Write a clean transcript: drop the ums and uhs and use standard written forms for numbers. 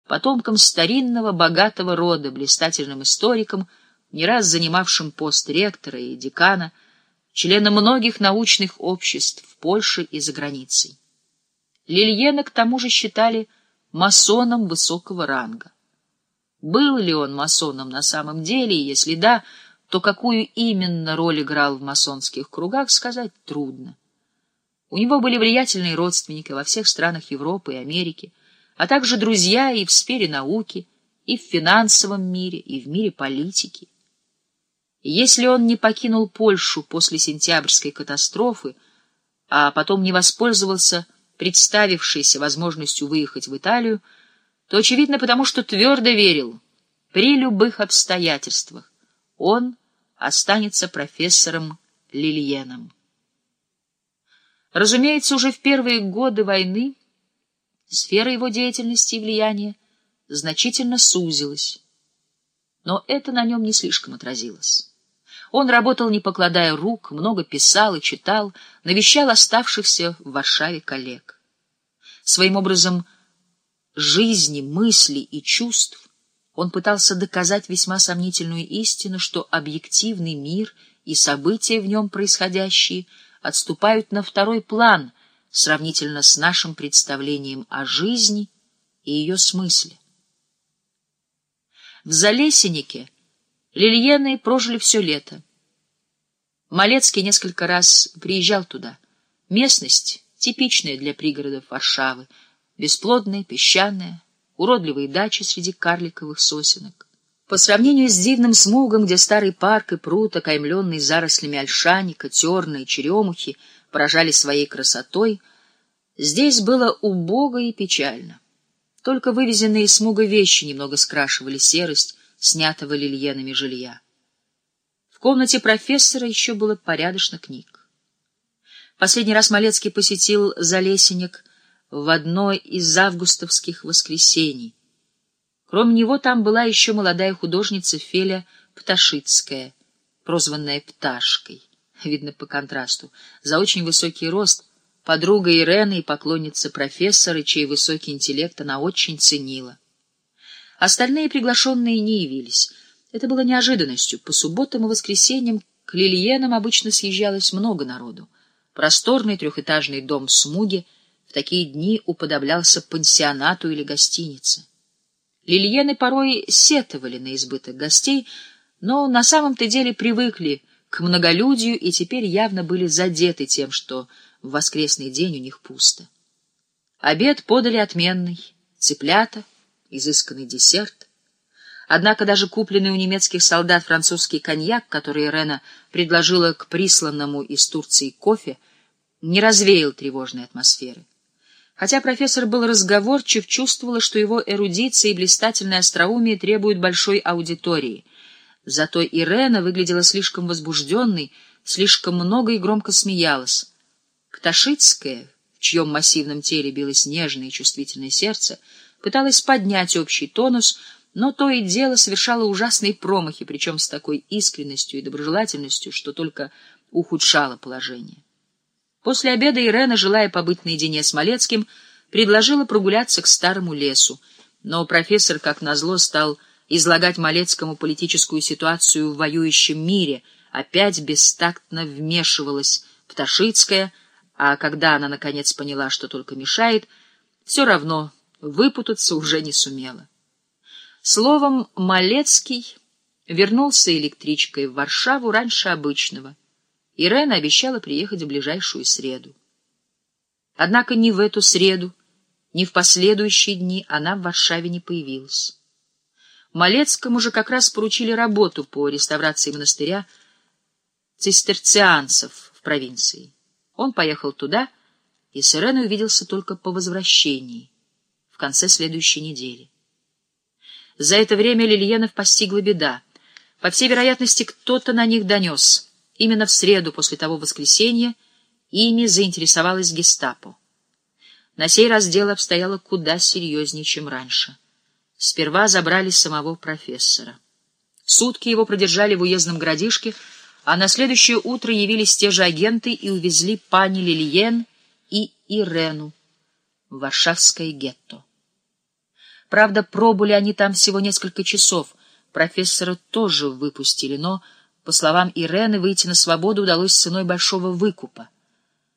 потомком старинного богатого рода, блистательным историком, не раз занимавшим пост ректора и декана, членом многих научных обществ в Польше и за границей. Лильена к тому же считали масоном высокого ранга. Был ли он масоном на самом деле, и если да, то какую именно роль играл в масонских кругах, сказать трудно. У него были влиятельные родственники во всех странах Европы и Америки, а также друзья и в сфере науки, и в финансовом мире, и в мире политики. И если он не покинул Польшу после сентябрьской катастрофы, а потом не воспользовался представившейся возможностью выехать в Италию, то, очевидно, потому что твердо верил, при любых обстоятельствах он останется профессором Лильеном. Разумеется, уже в первые годы войны сфера его деятельности и влияния значительно сузилась, но это на нем не слишком отразилось. Он работал, не покладая рук, много писал и читал, навещал оставшихся в Варшаве коллег. Своим образом жизни, мыслей и чувств он пытался доказать весьма сомнительную истину, что объективный мир и события в нем происходящие отступают на второй план сравнительно с нашим представлением о жизни и ее смысле. В Залесенике Лильены прожили все лето. Малецкий несколько раз приезжал туда. Местность типичная для пригородов Варшавы, бесплодная, песчаная, уродливые дачи среди карликовых сосенок. По сравнению с дивным Смугом, где старый парк и пруд, окаймленный зарослями ольшаника, терна и черемухи, поражали своей красотой, здесь было убого и печально. Только вывезенные из Смуга вещи немного скрашивали серость снятого Лильенами жилья. В комнате профессора еще было порядочно книг. Последний раз Малецкий посетил Залесенек в одно из августовских воскресений. Кроме него там была еще молодая художница Феля Пташицкая, прозванная Пташкой, видно по контрасту, за очень высокий рост, подруга Ирены и поклонница профессора, чей высокий интеллект она очень ценила. Остальные приглашенные не явились. Это было неожиданностью. По субботам и воскресеньям к Лильенам обычно съезжалось много народу. Просторный трехэтажный дом в Смуге в такие дни уподоблялся пансионату или гостинице. Лильены порой сетовали на избыток гостей, но на самом-то деле привыкли к многолюдию и теперь явно были задеты тем, что в воскресный день у них пусто. Обед подали отменный, цыплята, изысканный десерт. Однако даже купленный у немецких солдат французский коньяк, который Ирена предложила к присланному из Турции кофе, не развеял тревожной атмосферы. Хотя профессор был разговорчив, чувствовала, что его эрудиция и блистательное остроумие требуют большой аудитории. Зато Ирена выглядела слишком возбужденной, слишком много и громко смеялась. Пташицкая, в чьем массивном теле билось нежное и чувствительное сердце, пыталась поднять общий тонус, но то и дело совершала ужасные промахи, причем с такой искренностью и доброжелательностью, что только ухудшало положение. После обеда Ирена, желая побыть наедине с Малецким, предложила прогуляться к старому лесу, но профессор, как назло, стал излагать Малецкому политическую ситуацию в воюющем мире, опять бестактно вмешивалась Пташицкая, а когда она, наконец, поняла, что только мешает, все равно выпутаться уже не сумела. Словом, Малецкий вернулся электричкой в Варшаву раньше обычного. Ирена обещала приехать в ближайшую среду. Однако ни в эту среду, ни в последующие дни она в Варшаве не появилась. Малецкому же как раз поручили работу по реставрации монастыря цистерцианцев в провинции. Он поехал туда и с Иреной увиделся только по возвращении, в конце следующей недели. За это время Лильенов постигла беда. По всей вероятности, кто-то на них донес. Именно в среду после того воскресенья ими заинтересовалась гестапо. На сей раз дело обстояло куда серьезнее, чем раньше. Сперва забрали самого профессора. Сутки его продержали в уездном городишке, а на следующее утро явились те же агенты и увезли пани Лильен и Ирену в варшавское гетто. Правда, пробыли они там всего несколько часов. Профессора тоже выпустили, но, по словам Ирены, выйти на свободу удалось ценой большого выкупа.